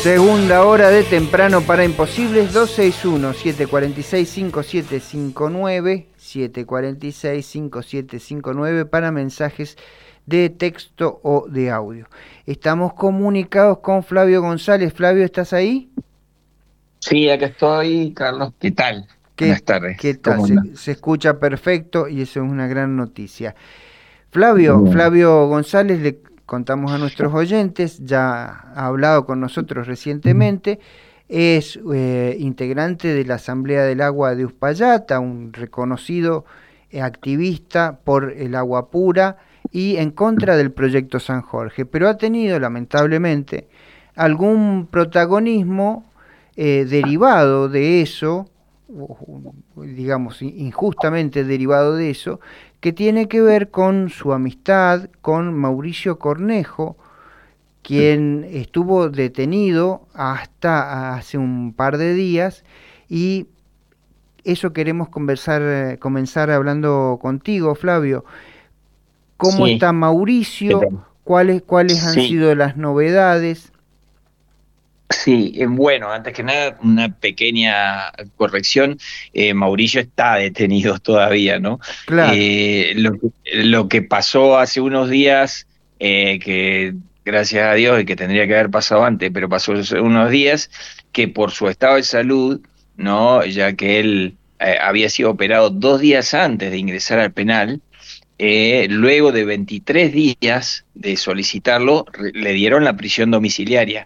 Segunda hora de Temprano para Imposibles, 261-746-5759, 746-5759 para mensajes de texto o de audio. Estamos comunicados con Flavio González. Flavio, ¿estás ahí? Sí, acá estoy, Carlos. ¿Qué tal? ¿Qué, Buenas qué tardes. tal? ¿Cómo andas? Se escucha perfecto y eso es una gran noticia. Bien. Flavio González, le contamos a nuestros oyentes, ya ha hablado con nosotros recientemente, es integrante de la Asamblea del Agua de Uspallata, un reconocido activista por el agua pura y en contra del proyecto San Jorge, pero ha tenido lamentablemente algún protagonismo derivado de eso, digamos injustamente derivado de eso, que tiene que ver con su amistad con Mauricio Cornejo, quien estuvo detenido hasta hace un par de días, y eso queremos comenzar hablando contigo, Flavio. ¿Cómo está Sí, ¿qué Mauricio? tal? ¿Cuáles han Sí, sido las novedades? sí. Bueno, antes que nada, una pequeña corrección. Mauricio está detenido todavía, ¿no? Claro, Lo que pasó hace unos días, que gracias a Dios y que tendría que haber pasado antes, pero pasó hace unos días, que por su estado de salud, ¿no? Ya que él había sido operado 2 días antes de ingresar al penal. Luego de 23 días de solicitarlo, le dieron la prisión domiciliaria.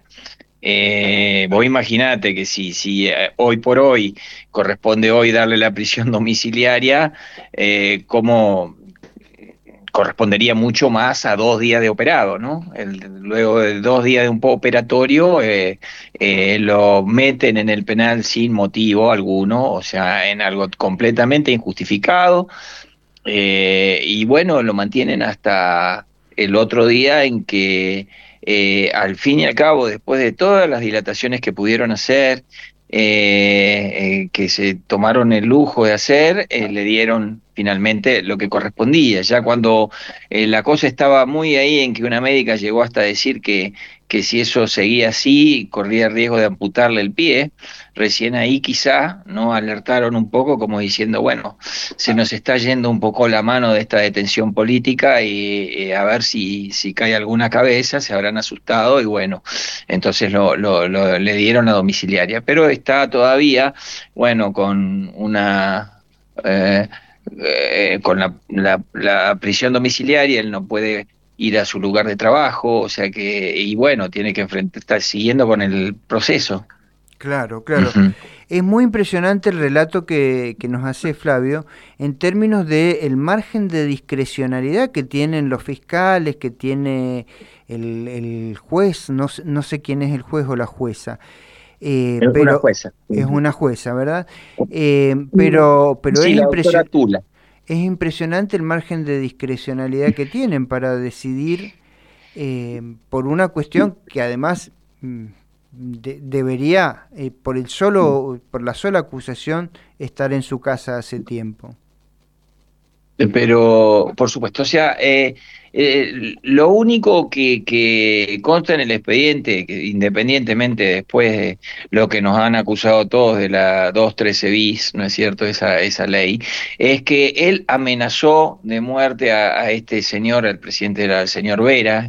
Vos imaginate que si hoy por hoy corresponde hoy darle la prisión domiciliaria, ¿cómo correspondería mucho más a 2 días de operado, ¿no? Luego de 2 días de un operatorio, lo meten en el penal sin motivo alguno, o sea, en algo completamente injustificado. Y bueno, lo mantienen hasta el otro día en que, al fin y al cabo, después de todas las dilataciones que pudieron hacer, que se tomaron el lujo de hacer, le dieron finalmente lo que correspondía. Ya cuando la cosa estaba muy ahí en que una médica llegó hasta decir que si eso seguía así, corría el riesgo de amputarle el pie. Recién ahí quizá no alertaron un poco como diciendo, bueno, se nos está yendo un poco la mano de esta detención política y a ver si cae alguna cabeza, se habrán asustado y bueno, entonces le dieron la domiciliaria, pero está todavía, bueno, con una... con la prisión domiciliaria, él no puede ir a su lugar de trabajo, o sea que, y bueno, tiene que enfrentar, estar siguiendo con el proceso. claro, claro. Ujú. Es muy impresionante el relato que nos hace Flavio en términos de el margen de discrecionalidad que tienen los fiscales, que tiene el juez, no sé quién es el juez o la jueza, Es una pero jueza. es una jueza, ¿verdad? Pero Sí, la doctora Tula. es impresionante el margen de discrecionalidad que tienen para decidir por una cuestión que además debería, por la sola acusación, estar en su casa hace tiempo. Pero, por supuesto, o sea, lo único que consta en el expediente, que independientemente después de lo que nos han acusado todos de la 213 bis, ¿no es cierto?, esa ley, es que él amenazó de muerte a este señor, al presidente, era el señor Vera,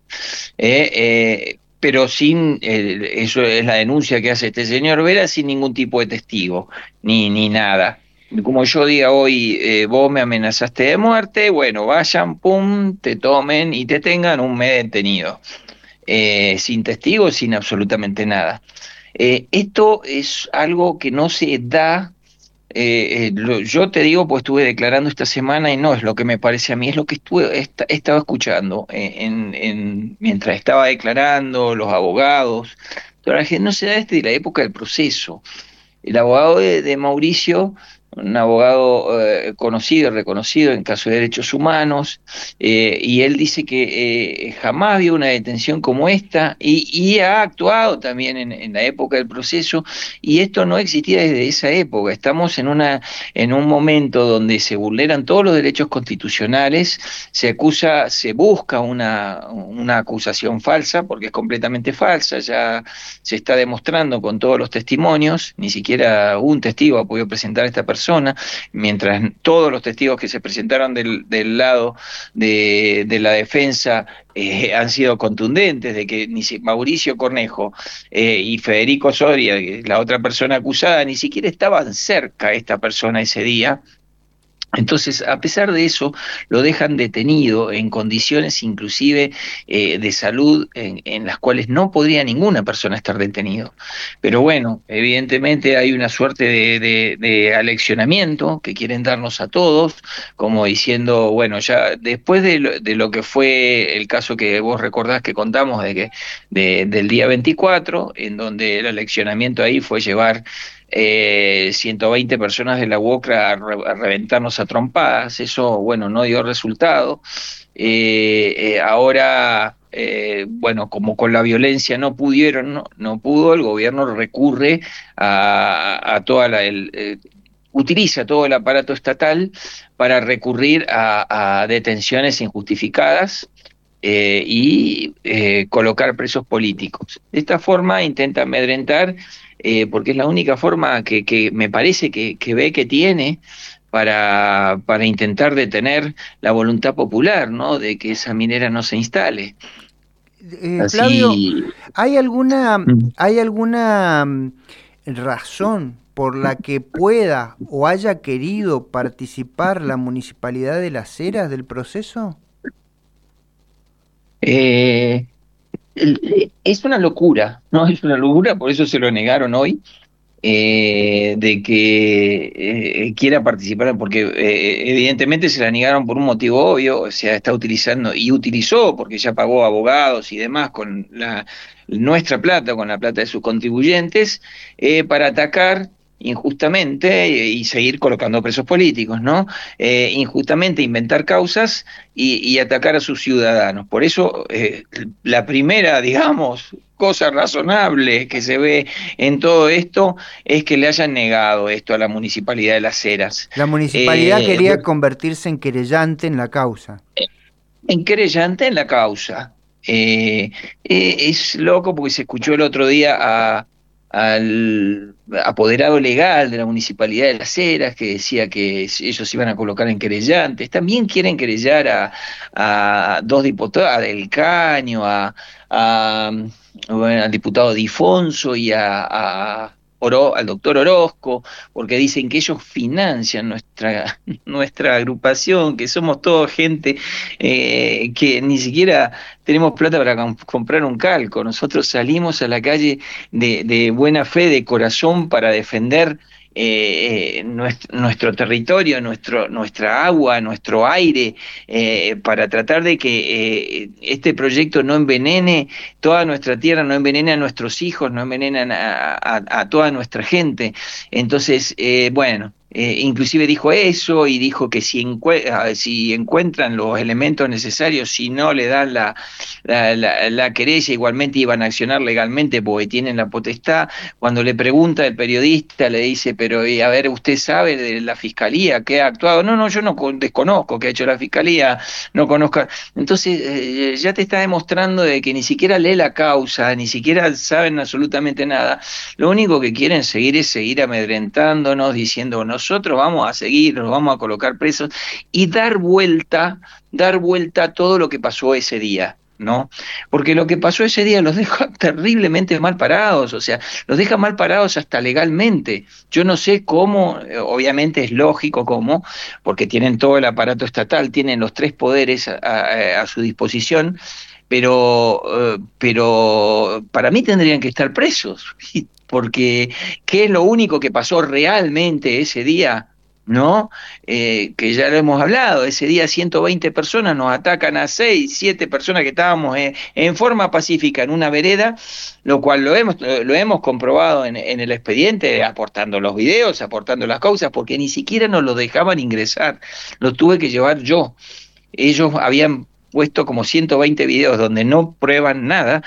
pero sin, eso es la denuncia que hace este señor Vera, sin ningún tipo de testigo, ni nada. Como yo diga hoy, vos me amenazaste de muerte, bueno, vayan, pum, te tomen y te tengan un mes detenido, sin testigos, sin absolutamente nada. Esto es algo que no se da. Yo te digo, pues estuve declarando esta semana y no es lo que me parece a mí, es lo que he estado escuchando mientras estaba declarando, los abogados, toda la gente no se da desde la época del proceso. El abogado de Mauricio, un abogado conocido, reconocido en casos de derechos humanos, y él dice que jamás vio una detención como esta y ha actuado también en la época del proceso, y esto no existía desde esa época. Estamos en un momento donde se vulneran todos los derechos constitucionales, se busca una acusación falsa, porque es completamente falsa, ya se está demostrando con todos los testimonios, ni siquiera un testigo ha podido presentar a esta persona, mientras todos los testigos que se presentaron del lado de la defensa han sido contundentes, de que ni Mauricio Cornejo y Federico Soria, la otra persona acusada, ni siquiera estaban cerca esta persona ese día. Entonces, a pesar de eso, lo dejan detenido en condiciones inclusive de salud en las cuales no podría ninguna persona estar detenido. Pero bueno, evidentemente hay una suerte de aleccionamiento que quieren darnos a todos, como diciendo, bueno, ya después de lo que fue el caso que vos recordás que contamos del día 24, en donde el aleccionamiento ahí fue llevar 120 personas de la UOCRA a reventarnos a trompadas. Eso, bueno, no dio resultado. Ahora, bueno, como con la violencia no pudieron, no pudo, el gobierno recurre a toda utiliza todo el aparato estatal para recurrir a detenciones injustificadas y colocar presos políticos. De esta forma intenta amedrentar, porque es la única forma que me parece que ve que tiene para intentar detener la voluntad popular, ¿no? De que esa minera no se instale. Flavio, Así. ¿hay alguna razón por la que pueda o haya querido participar la Municipalidad de Las Heras del proceso? Eh, es una locura, ¿no? Es una locura, por eso se lo negaron hoy, de que quiera participar, porque evidentemente se la negaron por un motivo obvio, o sea, está utilizando y utilizó, porque ya pagó abogados y demás con nuestra plata, con la plata de sus contribuyentes, para atacar injustamente y seguir colocando presos políticos, ¿no? Injustamente inventar causas y atacar a sus ciudadanos. Por eso, la primera, digamos, cosa razonable que se ve en todo esto es que le hayan negado esto a la Municipalidad de Las Heras. La municipalidad Eh, quería convertirse en querellante en la causa. en querellante en la causa. Es loco porque se escuchó el otro día al apoderado legal de la Municipalidad de Las Heras que decía que ellos iban a colocar en querellantes. También quieren querellar a dos diputados, a Del Caño, a, bueno, al diputado Difonso y al doctor Orozco, porque dicen que ellos financian nuestra agrupación, que somos toda gente que ni siquiera tenemos plata para comprar un calco. Nosotros salimos a la calle de buena fe, de corazón, para defender nuestro territorio, nuestra agua, nuestro aire, para tratar de que este proyecto no envenene toda nuestra tierra, no envenene a nuestros hijos, no envenena a toda nuestra gente. Entonces, bueno. Inclusive dijo eso y dijo que si encuentran los elementos necesarios, si no le dan la querella, igualmente iban a accionar legalmente porque tienen la potestad. Cuando le pregunta el periodista, le dice, pero a ver, ¿usted sabe de la fiscalía que ha actuado? No, no, yo no desconozco qué ha hecho la fiscalía, no conozco. Entonces, ya te está demostrando de que ni siquiera lee la causa, ni siquiera saben absolutamente nada. Lo único que quieren seguir es seguir amedrentándonos, diciendo, nosotros vamos a seguir, nos vamos a colocar presos y dar vuelta a todo lo que pasó ese día. ¿No? Porque lo que pasó ese día los deja terriblemente mal parados, o sea, los deja mal parados hasta legalmente. Yo no sé cómo, obviamente es lógico cómo, porque tienen todo el aparato estatal, tienen los tres poderes a su disposición, pero para mí tendrían que estar presos, porque ¿qué es lo único que pasó realmente ese día? ¿no? Que ya lo hemos hablado, ese día 120 personas nos atacan a 6, 7 personas que estábamos en forma pacífica en una vereda, lo cual lo hemos comprobado en el expediente, aportando los videos, aportando las causas, porque ni siquiera nos lo dejaban ingresar, lo tuve que llevar yo. Ellos habían puesto como 120 videos donde no prueban nada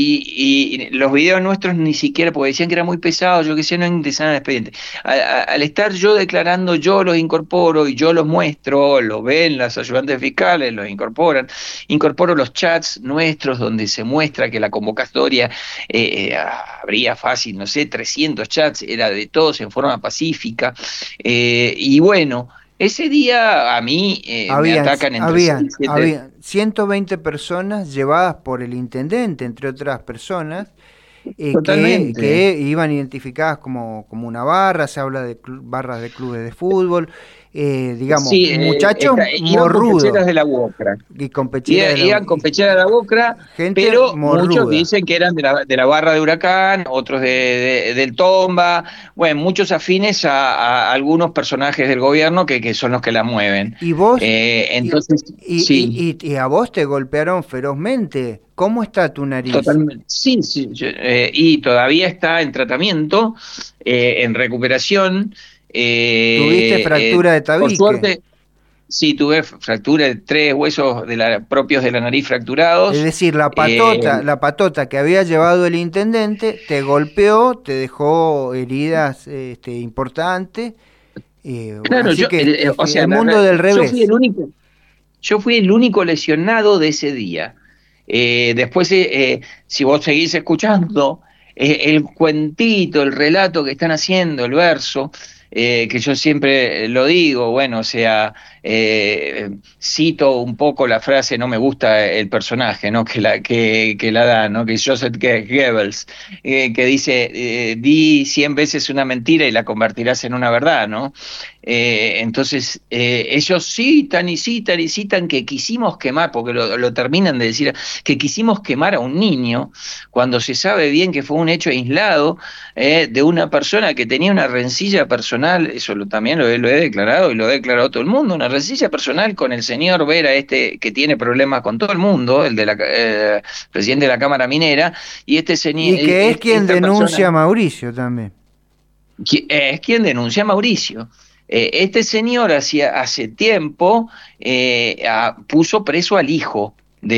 y los videos nuestros ni siquiera, porque decían que era muy pesado, yo que sé, no ingresaban al expediente. Al estar yo declarando, yo los incorporo y yo los muestro, lo ven las ayudantes fiscales, los incorporo los chats nuestros donde se muestra que la convocatoria habría fácil, no sé, 300 chats, era de todos en forma pacífica, y bueno, ese día a mí me Habían, atacan entre 6 habían, y 7. habían 120 personas llevadas por el intendente, entre otras personas, Totalmente. que iban identificadas como una barra, se habla de barras de clubes de fútbol, digamos, Sí, muchachos iban con morrudos pecheras de la UOCRA. y con pechera de Iban con pechera de la UOCRA, gente pero muchos morruda. dicen que eran de la barra de Huracán, otros del Tomba, bueno, muchos afines a algunos personajes del gobierno que son los que la mueven. Y vos, Entonces, sí. y a vos te golpearon ferozmente. ¿Cómo está tu nariz? Totalmente. Sí, sí, y todavía está en tratamiento, en recuperación. ¿Tuviste fractura de Por tabique? suerte, sí tuve fractura de 3 huesos propios de la nariz Es fracturados. decir, Eh, la patota que había llevado el intendente te golpeó, te dejó heridas importantes. claro, Así que o sea, el mundo del yo fui el revés. único, yo fui el único lesionado de ese día. Después, si vos seguís escuchando, el cuentito, el relato que están haciendo, el verso, que yo siempre lo digo, bueno, o sea, cito un poco la frase, no me gusta el personaje, ¿no? Que la da, ¿no? Que es Joseph Goebbels, que dice, di 100 veces una mentira y la convertirás en una verdad, ¿no? Entonces, ellos citan y citan y citan que quisimos quemar, porque lo terminan de decir, que quisimos quemar a un niño, cuando se sabe bien que fue un hecho aislado, de una persona que tenía una rencilla personal, eso también lo he declarado y lo ha declarado todo el mundo, una rencilla personal con el señor Vera, este que tiene problemas con todo el mundo, el de la presidente de la Cámara Minera, y este señor, Y que es quien esta denuncia persona a Mauricio también. es quien denuncia a Mauricio. Este señor hace tiempo puso preso al hijo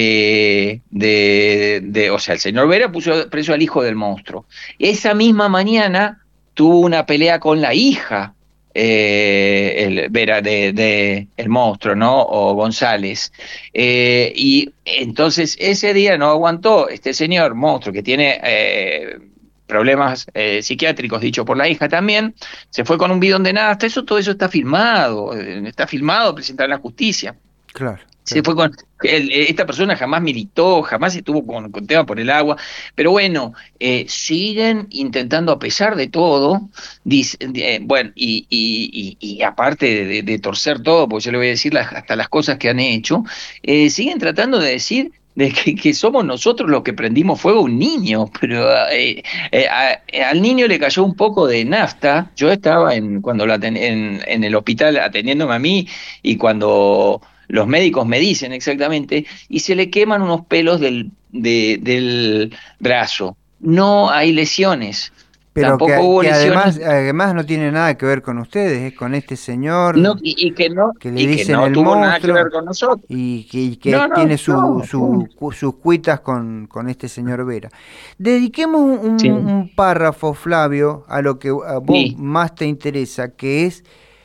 o sea, el señor Vera puso preso al hijo del monstruo. Esa misma mañana tuvo una pelea con la hija, el Vera el monstruo, ¿no? O González. Y entonces ese día no aguantó este señor monstruo que tiene problemas psiquiátricos, dicho por la hija también, se fue con un bidón de nada, hasta eso, todo eso está filmado, presentado en la justicia. Claro, Se claro. fue con, esta persona jamás militó, jamás estuvo con tema por el agua, pero bueno, siguen intentando a pesar de todo, bueno, y aparte de torcer todo, porque yo le voy a decir hasta las cosas que han hecho, siguen tratando de decir de que somos nosotros los que prendimos fuego a un niño, pero al niño le cayó un poco de nafta. Yo estaba cuando en el hospital atendiéndome a mí, y cuando los médicos me dicen exactamente, y se le queman unos pelos del brazo. No hay lesiones, Pero tampoco hubo que lesiones. además no tiene nada que ver con ustedes, es con este No, señor y que le que dicen no el tuvo nada que ver monstruo con nosotros. y que No, no, tiene no. sus cuitas con este señor Vera. Dediquemos Sí, un párrafo, Flavio, a lo que a vos sí. más te interesa, que es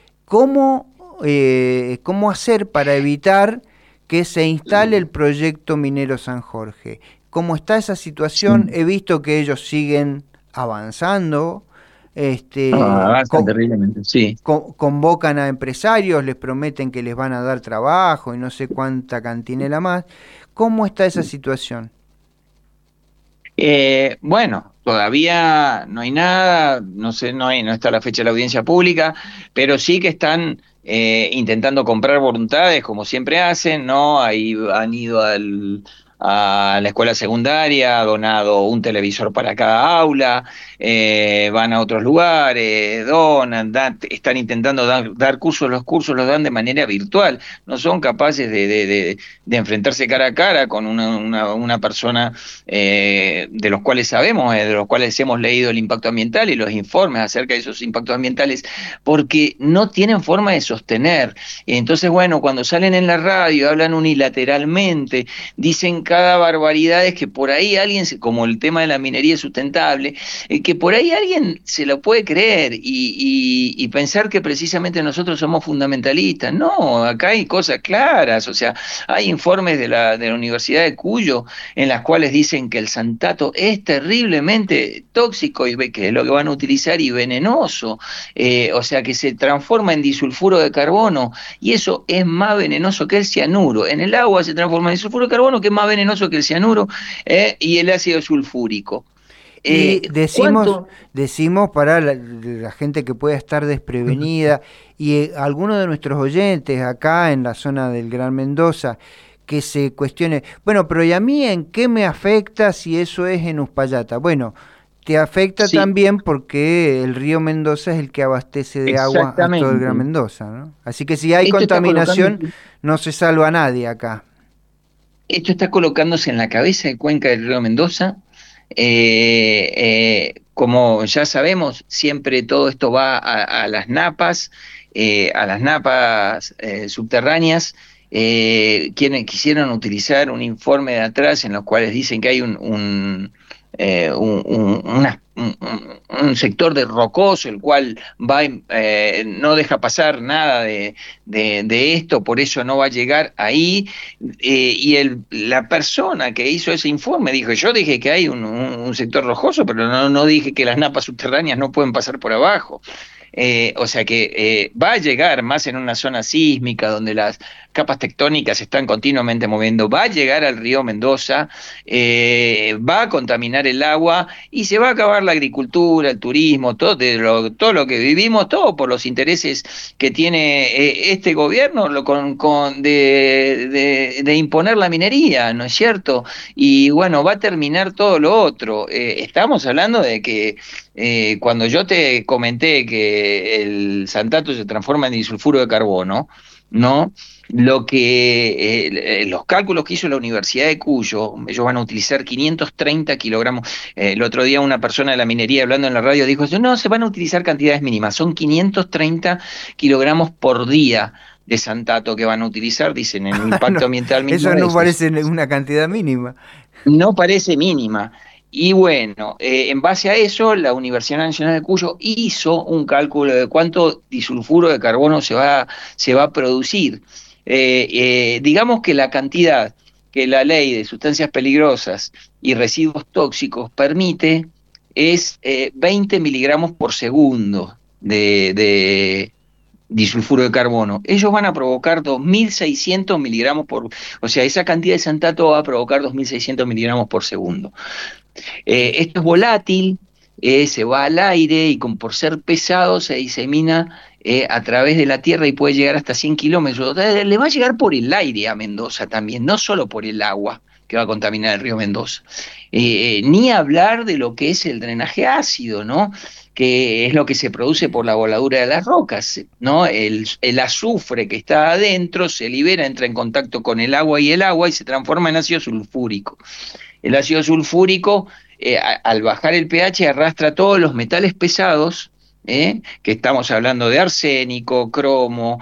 cómo hacer para evitar que se instale el proyecto minero San Jorge. ¿Cómo está esa situación? Sí. He visto que ellos siguen avanzando, Avanzan terriblemente, sí. convocan a empresarios, les prometen que les van a dar trabajo y no sé cuánta cantinela más. ¿Cómo está esa situación? Bueno, todavía no hay nada, no sé, no está la fecha de la audiencia pública, pero sí que están intentando comprar voluntades, como siempre hacen, ¿no? Ahí han ido a la escuela secundaria, ha donado un televisor para cada aula, van a otros lugares, donan, están intentando dar cursos, los cursos los dan de manera virtual, no son capaces de enfrentarse cara a cara con una persona de los cuales sabemos, de los cuales hemos leído el impacto ambiental y los informes acerca de esos impactos ambientales, porque no tienen forma de sostener. Entonces, bueno, cuando salen en la radio, hablan unilateralmente, dicen cada barbaridad, es que por ahí alguien, como el tema de la minería sustentable, que por ahí alguien se lo puede creer y pensar que precisamente nosotros somos fundamentalistas. No, acá hay cosas claras, o sea, hay informes de la Universidad de Cuyo en las cuales dicen que el santato es terriblemente tóxico y que es lo que van a utilizar y venenoso, o sea que se transforma en disulfuro de carbono y eso es más venenoso que el cianuro. En el agua se transforma en disulfuro de carbono, que es más venenoso que el cianuro, y el ácido sulfúrico. Y decimos, ¿Cuánto? decimos para la gente que pueda estar desprevenida y algunos de nuestros oyentes acá en la zona del Gran Mendoza que se cuestione, bueno, pero ¿y a mí en qué me afecta si eso es en Uspallata? Bueno, te afecta Sí, también porque el río Mendoza es el que abastece de agua a todo el Gran exactamente. Mendoza, ¿no? Así que si hay Esto está contaminación, colocándose, no se salva a nadie acá. esto está colocándose en la cabeza de Cuenca del Río Mendoza. Como ya sabemos, siempre todo esto va a las napas subterráneas. Quienes quisieron utilizar un informe de atrás en los cuales dicen que hay un sector de rocoso, el cual no deja pasar nada de esto, por eso no va a llegar ahí. La persona que hizo ese informe dijo, yo dije que hay un sector rocoso, pero no dije que las napas subterráneas no pueden pasar por abajo. O sea que va a llegar más en una zona sísmica donde las capas tectónicas se están continuamente moviendo, va a llegar al río Mendoza, va a contaminar el agua y se va a acabar la agricultura, el turismo, todo lo que vivimos, todo por los intereses que tiene este gobierno de imponer la minería, ¿no es cierto? Y bueno, va a terminar todo lo otro. Estamos hablando de que cuando yo te comenté que el santato se transforma en disulfuro de carbono, ¿no? Los cálculos que hizo la Universidad de Cuyo, ellos van a utilizar 530 kilogramos. El otro día una persona de la minería hablando en la radio dijo, no, se van a utilizar cantidades mínimas, son 530 kilogramos por día de santato que van a utilizar, dicen en el impacto No, ambiental eso mismo de no eso. parece una cantidad mínima. No parece mínima. Y bueno, en base a eso, la Universidad Nacional de Cuyo hizo un cálculo de cuánto disulfuro de carbono se va a producir. Digamos que la cantidad que la ley de sustancias peligrosas y residuos tóxicos permite es 20 miligramos por segundo de disulfuro de carbono. Ellos van a provocar 2.600 miligramos o sea, esa cantidad de santato va a provocar 2.600 miligramos por segundo. Esto es volátil, se va al aire y por ser pesado se disemina a través de la tierra y puede llegar hasta 100 kilómetros. Le va a llegar por el aire a Mendoza también, no solo por el agua que va a contaminar el río Mendoza. Ni hablar de lo que es el drenaje ácido, ¿no? Que es lo que se produce por la voladura de las rocas, ¿no? El azufre que está adentro se libera, entra en contacto con el agua y se transforma en ácido sulfúrico. El ácido sulfúrico, al bajar el pH, arrastra todos los metales pesados, que estamos hablando de arsénico, cromo,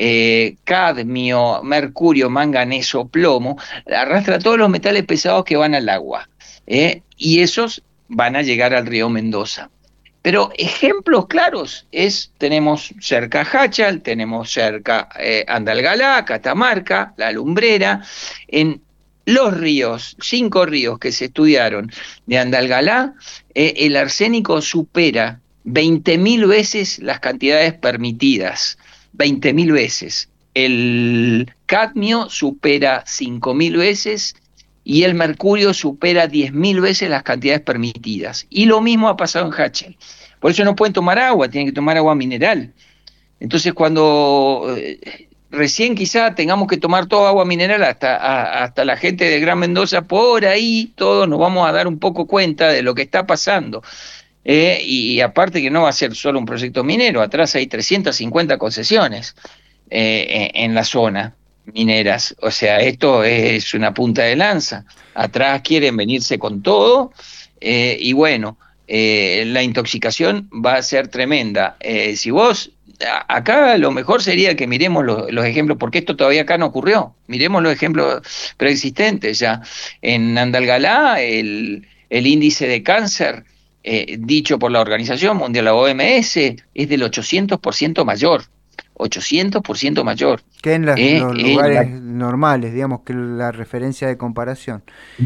cadmio, mercurio, manganeso, plomo, arrastra todos los metales pesados que van al agua, y esos van a llegar al río Mendoza. Pero ejemplos claros tenemos cerca Hachal, tenemos cerca Andalgalá, Catamarca, La Lumbrera. En los ríos, 5 ríos que se estudiaron de Andalgalá, el arsénico supera 20.000 veces las cantidades permitidas, 20.000 veces. El cadmio supera 5.000 veces y el mercurio supera 10.000 veces las cantidades permitidas. Y lo mismo ha pasado en Hachal. Por eso no pueden tomar agua, tienen que tomar agua mineral. Entonces, cuando recién quizá tengamos que tomar toda agua mineral hasta la gente de Gran Mendoza, por ahí todos nos vamos a dar un poco cuenta de lo que está pasando. Y aparte que no va a ser solo un proyecto minero, atrás hay 350 concesiones en la zona mineras, o sea, esto es una punta de lanza, atrás quieren venirse con todo, y bueno, la intoxicación va a ser tremenda. Si vos, acá lo mejor sería que miremos los ejemplos, porque esto todavía acá no ocurrió, miremos los ejemplos preexistentes ya. En Andalgalá el índice de cáncer, dicho por la Organización Mundial, la OMS, es del 800% mayor. 800% mayor. Que en los lugares normales, digamos, que la referencia de comparación.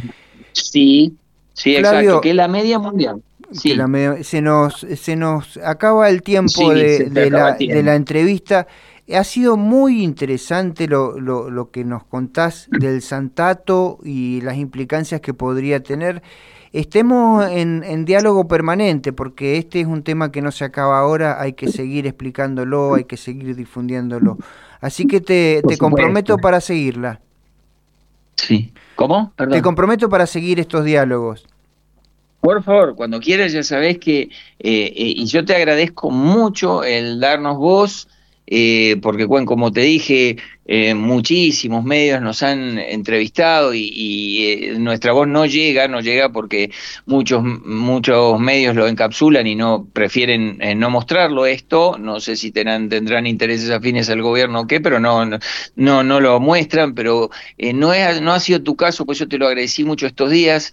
Sí, sí, Flavio, exacto, que es la media mundial. que Sí, se nos acaba el tiempo sí, se te acaba el de la tiempo. entrevista. Ha sido muy interesante lo que nos contás del Santato y las implicancias que podría tener. Estemos en diálogo permanente, porque este es un tema que no se acaba ahora, hay que seguir explicándolo, hay que seguir difundiéndolo. Así que Por te supuesto. comprometo para seguirla. Sí. ¿Cómo? Te Perdón. comprometo para seguir estos diálogos. Por favor, cuando quieras ya sabés que, y yo te agradezco mucho el darnos voz, porque bueno, como te dije, muchísimos medios nos han entrevistado y nuestra voz no llega porque muchos medios lo encapsulan y no prefieren no mostrarlo esto, no sé si tendrán intereses afines al gobierno o qué, pero no lo muestran, pero no ha sido tu caso, pues yo te lo agradecí mucho estos días.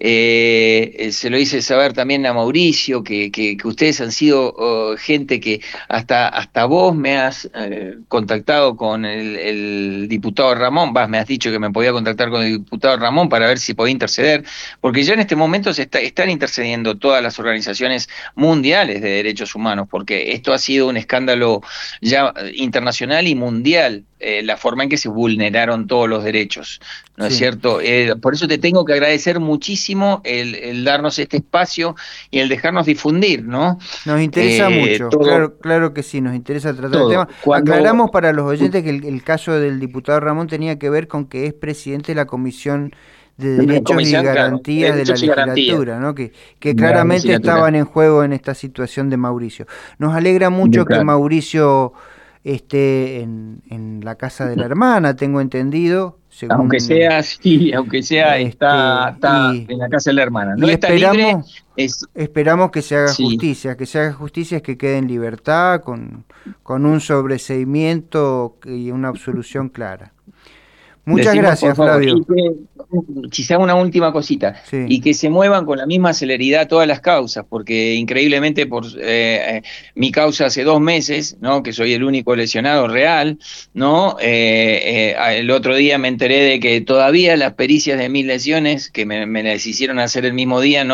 Se lo hice saber también a Mauricio, que ustedes han sido gente que hasta vos me has contactado con el diputado Ramón, me has dicho que me podía contactar con el diputado Ramón para ver si podía interceder, porque ya en este momento están intercediendo todas las organizaciones mundiales de derechos humanos, porque esto ha sido un escándalo ya internacional y mundial, la forma en que se vulneraron todos los derechos. ¿No es Sí. cierto? Por eso te tengo que agradecer muchísimo el darnos este espacio y el dejarnos difundir, ¿no? Nos interesa mucho, Todo, claro, claro que sí, nos interesa tratar el todo. tema. Cuando Aclaramos para los oyentes que el caso del diputado Ramón tenía que ver con que es presidente de la Comisión de la Derechos y comisión, claro, Garantías de la derechos y garantías legislatura, ¿no? Que de la claramente legislatura. estaban en juego en esta situación de Mauricio. Nos alegra mucho que Claro. Mauricio esté en la casa de la hermana, tengo entendido, Aunque según sea así, aunque sea, está y en la casa de la hermana. No y está libre, es esperamos sí. que se haga justicia, es que quede en libertad, con un sobreseimiento y una absolución clara. Muchas Decimos por gracias, favor, y Flavio. que quizá una última cosita, Sí, y que se muevan con la misma celeridad todas las causas, porque increíblemente mi causa hace 2 meses, ¿no? Que soy el único lesionado real, ¿no? El otro día me enteré de que todavía las pericias de mis lesiones, que me las hicieron hacer el mismo día,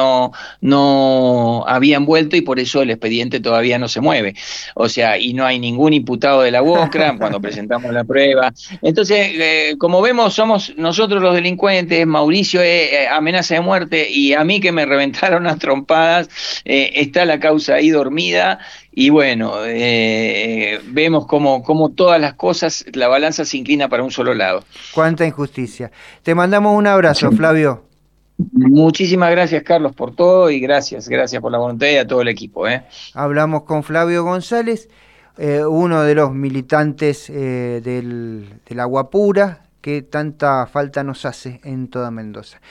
no habían vuelto y por eso el expediente todavía no se mueve. O sea, y no hay ningún imputado de la UOCRA cuando presentamos la prueba. Entonces, como vemos, somos nosotros los delincuentes, Mauricio es amenaza de muerte y a mí que me reventaron las trompadas, está la causa ahí dormida y bueno, vemos como todas las cosas, la balanza se inclina para un solo lado. cuánta injusticia. Te mandamos un abrazo, Sí. Flavio. Muchísimas gracias, Carlos, por todo y gracias por la voluntad y a todo el equipo. Hablamos con Flavio González, uno de los militantes del Agua Pura que tanta falta nos hace en toda Mendoza.